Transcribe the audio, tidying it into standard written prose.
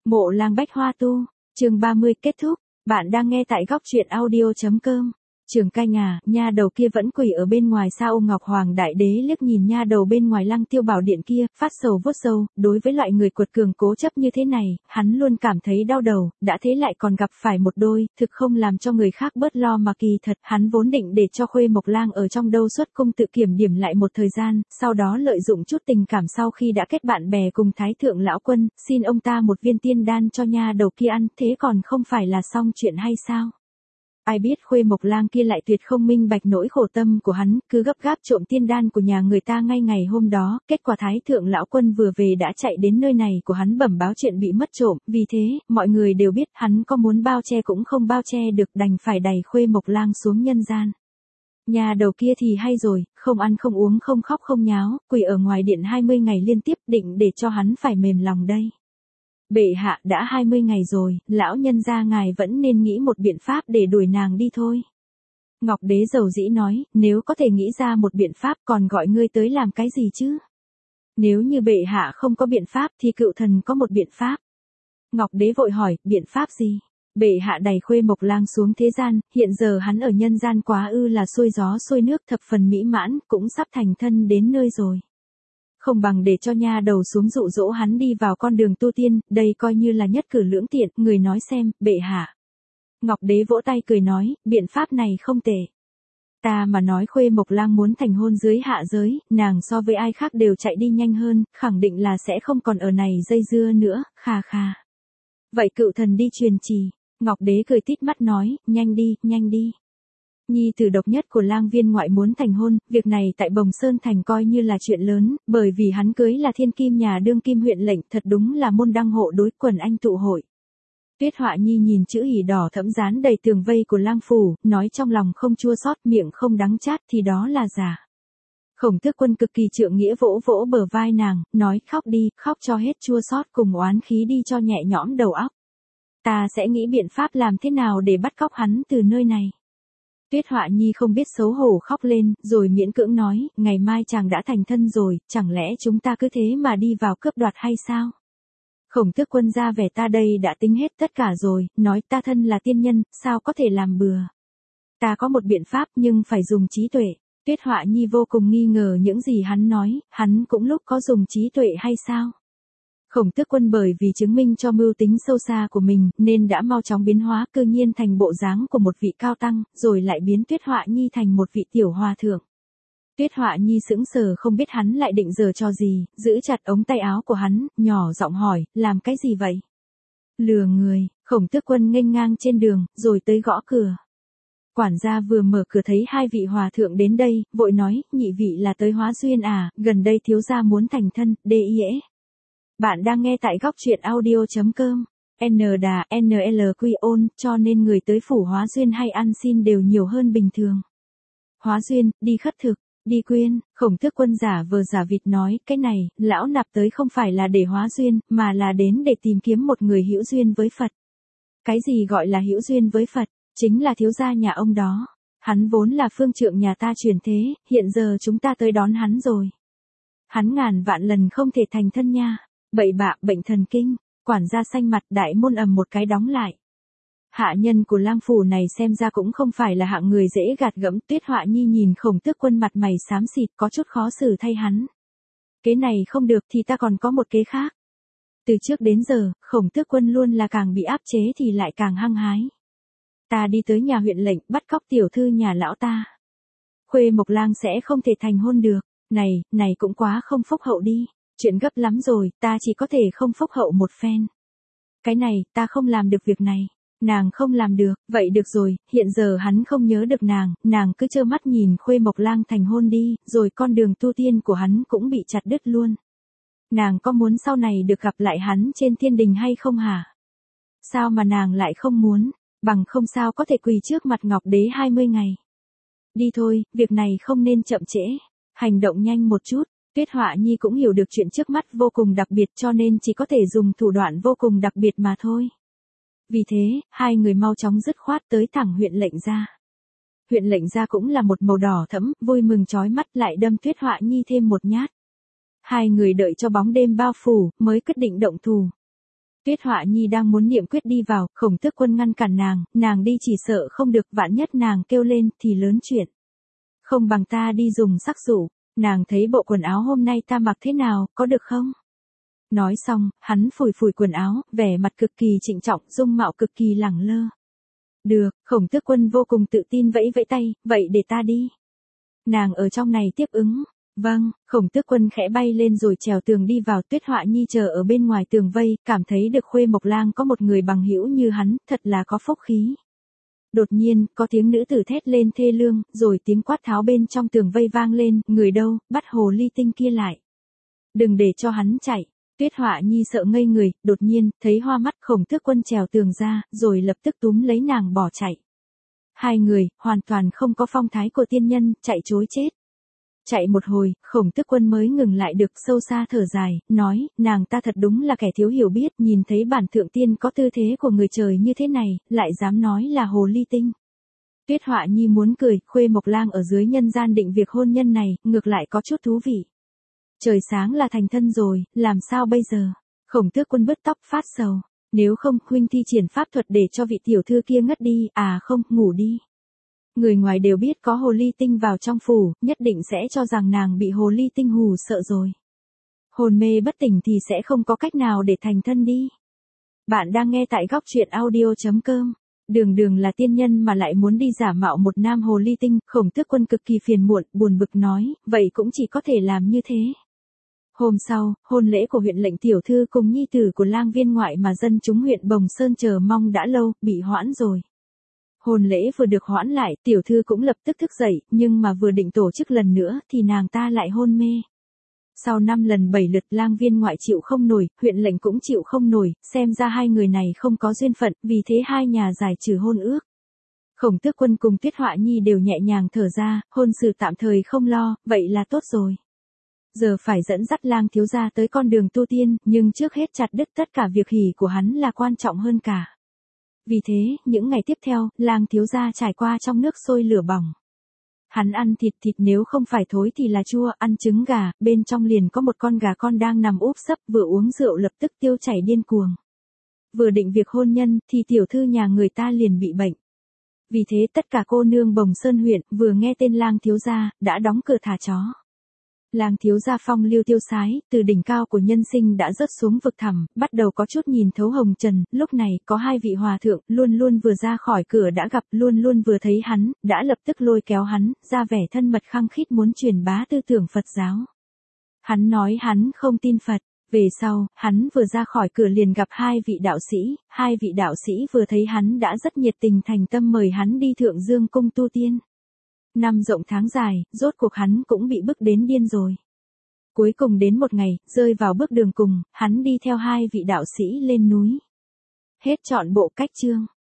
Mộ Lang Bách Hoa Tu, chương 30 kết thúc. Bạn đang nghe tại góc truyện audio.com. Trường Canh à, nha đầu kia vẫn quỳ ở bên ngoài sao? Ông Ngọc Hoàng Đại Đế liếc nhìn nha đầu bên ngoài Lăng Tiêu Bảo Điện kia, phát sầu vuốt sâu, đối với loại người cuột cường cố chấp như thế này, hắn luôn cảm thấy đau đầu, đã thế lại còn gặp phải một đôi, thực không làm cho người khác bớt lo mà kỳ thật, hắn vốn định để cho Khuê Mộc Lang ở trong đâu xuất cung tự kiểm điểm lại một thời gian, sau đó lợi dụng chút tình cảm sau khi đã kết bạn bè cùng Thái Thượng Lão Quân, xin ông ta một viên tiên đan cho nha đầu kia ăn, thế còn không phải là xong chuyện hay sao? Ai biết Khuê Mộc Lang kia lại tuyệt không minh bạch nỗi khổ tâm của hắn, cứ gấp gáp trộm tiên đan của nhà người ta ngay ngày hôm đó, kết quả Thái Thượng Lão Quân vừa về đã chạy đến nơi này của hắn bẩm báo chuyện bị mất trộm, vì thế, mọi người đều biết hắn có muốn bao che cũng không bao che được, đành phải đẩy Khuê Mộc Lang xuống nhân gian. Nhà đầu kia thì hay rồi, không ăn không uống không khóc không nháo, quỳ ở ngoài điện 20 ngày liên tiếp, định để cho hắn phải mềm lòng đây. Bệ hạ, đã 20 ngày rồi, lão nhân gia ngài vẫn nên nghĩ một biện pháp để đuổi nàng đi thôi. Ngọc Đế dầu dĩ nói, nếu có thể nghĩ ra một biện pháp còn gọi ngươi tới làm cái gì chứ? Nếu như bệ hạ không có biện pháp thì cựu thần có một biện pháp. Ngọc Đế vội hỏi, biện pháp gì? Bệ hạ đẩy Khuê Mộc Lang xuống thế gian, hiện giờ hắn ở nhân gian quá ư là xuôi gió xuôi nước, thập phần mỹ mãn, cũng sắp thành thân đến nơi rồi. Không bằng để cho nha đầu xuống dụ dỗ hắn đi vào con đường tu tiên, đây coi như là nhất cử lưỡng tiện, người nói xem, bệ hạ. Ngọc Đế vỗ tay cười nói, biện pháp này không tệ. Ta mà nói Khuê Mộc Lang muốn thành hôn dưới hạ giới, nàng so với ai khác đều chạy đi nhanh hơn, khẳng định là sẽ không còn ở này dây dưa nữa, kha kha. Vậy cựu thần đi truyền trì. Ngọc Đế cười tít mắt nói, nhanh đi, nhanh đi. Nhi tử độc nhất của Lang Viên ngoại muốn thành hôn, việc này tại Bồng Sơn Thành coi như là chuyện lớn, bởi vì hắn cưới là thiên kim nhà đương kim huyện lệnh, thật đúng là môn đăng hộ đối, quần anh tụ hội. Tuyết Họa Nhi nhìn chữ hỉ đỏ thẫm dán đầy tường vây của Lang phủ, nói trong lòng không chua xót, miệng không đắng chát thì đó là giả. Khổng Tước Quân cực kỳ trượng nghĩa vỗ vỗ bờ vai nàng, nói khóc đi, khóc cho hết chua xót cùng oán khí đi cho nhẹ nhõm đầu óc. Ta sẽ nghĩ biện pháp làm thế nào để bắt cóc hắn từ nơi này. Tuyết Họa Nhi không biết xấu hổ khóc lên, rồi miễn cưỡng nói, ngày mai chàng đã thành thân rồi, chẳng lẽ chúng ta cứ thế mà đi vào cướp đoạt hay sao? Khổng Tước Quân ra vẻ ta đây đã tính hết tất cả rồi, nói ta thân là tiên nhân, sao có thể làm bừa. Ta có một biện pháp nhưng phải dùng trí tuệ. Tuyết Họa Nhi vô cùng nghi ngờ những gì hắn nói, hắn cũng lúc có dùng trí tuệ hay sao? Khổng Tước Quân bởi vì chứng minh cho mưu tính sâu xa của mình, nên đã mau chóng biến hóa cư nhiên thành bộ dáng của một vị cao tăng, rồi lại biến Tuyết Họa Nhi thành một vị tiểu hòa thượng. Tuyết Họa Nhi sững sờ không biết hắn lại định giở trò gì, giữ chặt ống tay áo của hắn, nhỏ giọng hỏi, làm cái gì vậy? Lừa người. Khổng Tước Quân nghênh ngang trên đường, rồi tới gõ cửa. Quản gia vừa mở cửa thấy hai vị hòa thượng đến đây, vội nói, nhị vị là tới hóa duyên à, gần đây thiếu gia muốn thành thân, đê. Bạn đang nghe tại góc truyện audio.com. NLQ ôn, cho nên người tới phủ hóa duyên hay ăn xin đều nhiều hơn bình thường. Hóa duyên, đi khất thực, đi quyên. Khổng Tước Quân giả vờ giả vịt nói, cái này, lão nạp tới không phải là để hóa duyên, mà là đến để tìm kiếm một người hữu duyên với Phật. Cái gì gọi là hữu duyên với Phật? Chính là thiếu gia nhà ông đó. Hắn vốn là phương trượng nhà ta truyền thế, hiện giờ chúng ta tới đón hắn rồi. Hắn ngàn vạn lần không thể thành thân nha. Bậy bạ, bệnh thần kinh. Quản gia xanh mặt, đại môn ầm một cái đóng lại. Hạ nhân của Lang phủ này xem ra cũng không phải là hạng người dễ gạt gẫm. Tuyết Họa Nhi nhìn Khổng Tước Quân mặt mày xám xịt, có chút khó xử thay hắn. Kế này không được thì ta còn có một kế khác. Từ trước đến giờ, Khổng Tước Quân luôn là càng bị áp chế thì lại càng hăng hái. Ta đi tới nhà huyện lệnh, bắt cóc tiểu thư nhà lão ta. Khuê Mộc Lang sẽ không thể thành hôn được. Này cũng quá không phúc hậu đi. Chuyện gấp lắm rồi, ta chỉ có thể không phúc hậu một phen. Cái này, ta không làm được việc này. Nàng không làm được, vậy được rồi, hiện giờ hắn không nhớ được nàng cứ trơ mắt nhìn Khuê Mộc Lang thành hôn đi, rồi con đường tu tiên của hắn cũng bị chặt đứt luôn. Nàng có muốn sau này được gặp lại hắn trên thiên đình hay không hả? Sao mà nàng lại không muốn, bằng không sao có thể quỳ trước mặt Ngọc Đế 20 ngày. Đi thôi, việc này không nên chậm trễ, hành động nhanh một chút. Tuyết Họa Nhi cũng hiểu được chuyện trước mắt vô cùng đặc biệt cho nên chỉ có thể dùng thủ đoạn vô cùng đặc biệt mà thôi. Vì thế, hai người mau chóng dứt khoát tới thẳng huyện lệnh gia. Huyện lệnh gia cũng là một màu đỏ thẫm, vui mừng chói mắt lại đâm Tuyết Họa Nhi thêm một nhát. Hai người đợi cho bóng đêm bao phủ, mới quyết định động thủ. Tuyết Họa Nhi đang muốn niệm quyết đi vào, Khổng Tước Quân ngăn cản nàng đi chỉ sợ không được, vạn nhất nàng kêu lên thì lớn chuyện. Không bằng ta đi dùng sắc dụ, nàng thấy bộ quần áo hôm nay ta mặc thế nào, có được không? Nói xong, hắn phủi phủi quần áo, vẻ mặt cực kỳ trịnh trọng, dung mạo cực kỳ lẳng lơ. Được, Khổng Tước Quân vô cùng tự tin vẫy vẫy tay, vậy để ta đi. Nàng ở trong này tiếp ứng. Vâng, Khổng Tước Quân khẽ bay lên rồi trèo tường đi vào. Tuyết Họa Nhi chờ ở bên ngoài tường vây, cảm thấy được Khuê Mộc Lang có một người bằng hữu như hắn, thật là có phúc khí. Đột nhiên, có tiếng nữ tử thét lên thê lương, rồi tiếng quát tháo bên trong tường vây vang lên, người đâu, bắt hồ ly tinh kia lại. Đừng để cho hắn chạy. Tuyết Họa Nhi sợ ngây người, đột nhiên, thấy hoa mắt Khổng Tước Quân trèo tường ra, rồi lập tức túm lấy nàng bỏ chạy. Hai người, hoàn toàn không có phong thái của tiên nhân, chạy trối chết. Chạy một hồi, Khổng Tước Quân mới ngừng lại được, sâu xa thở dài, nói, nàng ta thật đúng là kẻ thiếu hiểu biết, nhìn thấy bản thượng tiên có tư thế của người trời như thế này, lại dám nói là hồ ly tinh. Tuyết Họa Nhi muốn cười, Khuê Mộc Lang ở dưới nhân gian định việc hôn nhân này, ngược lại có chút thú vị. Trời sáng là thành thân rồi, làm sao bây giờ? Khổng Tước Quân bứt tóc phát sầu. Nếu không, huynh thi triển pháp thuật để cho vị tiểu thư kia ngất đi, à không, ngủ đi. Người ngoài đều biết có hồ ly tinh vào trong phủ, nhất định sẽ cho rằng nàng bị hồ ly tinh hù sợ rồi. Hồn mê bất tỉnh thì sẽ không có cách nào để thành thân đi. Bạn đang nghe tại góc truyện audio.com. Đường là tiên nhân mà lại muốn đi giả mạo một nam hồ ly tinh, Khổng Tước Quân cực kỳ phiền muộn, buồn bực nói, vậy cũng chỉ có thể làm như thế. Hôm sau, hôn lễ của huyện lệnh tiểu thư cùng nhi tử của lang viên ngoại mà dân chúng huyện Bồng Sơn chờ mong đã lâu, bị hoãn rồi. Hôn lễ vừa được hoãn lại, tiểu thư cũng lập tức thức dậy, nhưng mà vừa định tổ chức lần nữa thì nàng ta lại hôn mê. Sau 5 lần 7 lượt lang viên ngoại chịu không nổi, huyện lệnh cũng chịu không nổi, xem ra hai người này không có duyên phận, vì thế hai nhà giải trừ hôn ước. Khổng Tước Quân cùng Tuyết Họa Nhi đều nhẹ nhàng thở ra, hôn sự tạm thời không lo, vậy là tốt rồi. Giờ phải dẫn dắt lang thiếu gia tới con đường tu tiên, nhưng trước hết chặt đứt tất cả việc hỉ của hắn là quan trọng hơn cả. Vì thế, những ngày tiếp theo, lang thiếu gia trải qua trong nước sôi lửa bỏng. Hắn ăn thịt nếu không phải thối thì là chua, ăn trứng gà, bên trong liền có một con gà con đang nằm úp sấp, vừa uống rượu lập tức tiêu chảy điên cuồng. Vừa định việc hôn nhân, thì tiểu thư nhà người ta liền bị bệnh. Vì thế tất cả cô nương Bồng Sơn huyện, vừa nghe tên lang thiếu gia, đã đóng cửa thả chó. Lang thiếu gia phong lưu tiêu sái, từ đỉnh cao của nhân sinh đã rớt xuống vực thẳm, bắt đầu có chút nhìn thấu hồng trần, lúc này, có hai vị hòa thượng, luôn vừa ra khỏi cửa đã gặp, luôn vừa thấy hắn, đã lập tức lôi kéo hắn, ra vẻ thân mật khăng khít muốn truyền bá tư tưởng Phật giáo. Hắn nói hắn không tin Phật, về sau, hắn vừa ra khỏi cửa liền gặp hai vị đạo sĩ vừa thấy hắn đã rất nhiệt tình thành tâm mời hắn đi Thượng Dương cung tu tiên. Năm rộng tháng dài, rốt cuộc hắn cũng bị bức đến điên rồi. Cuối cùng đến một ngày, rơi vào bước đường cùng, hắn đi theo hai vị đạo sĩ lên núi. Hết trọn bộ cách chương.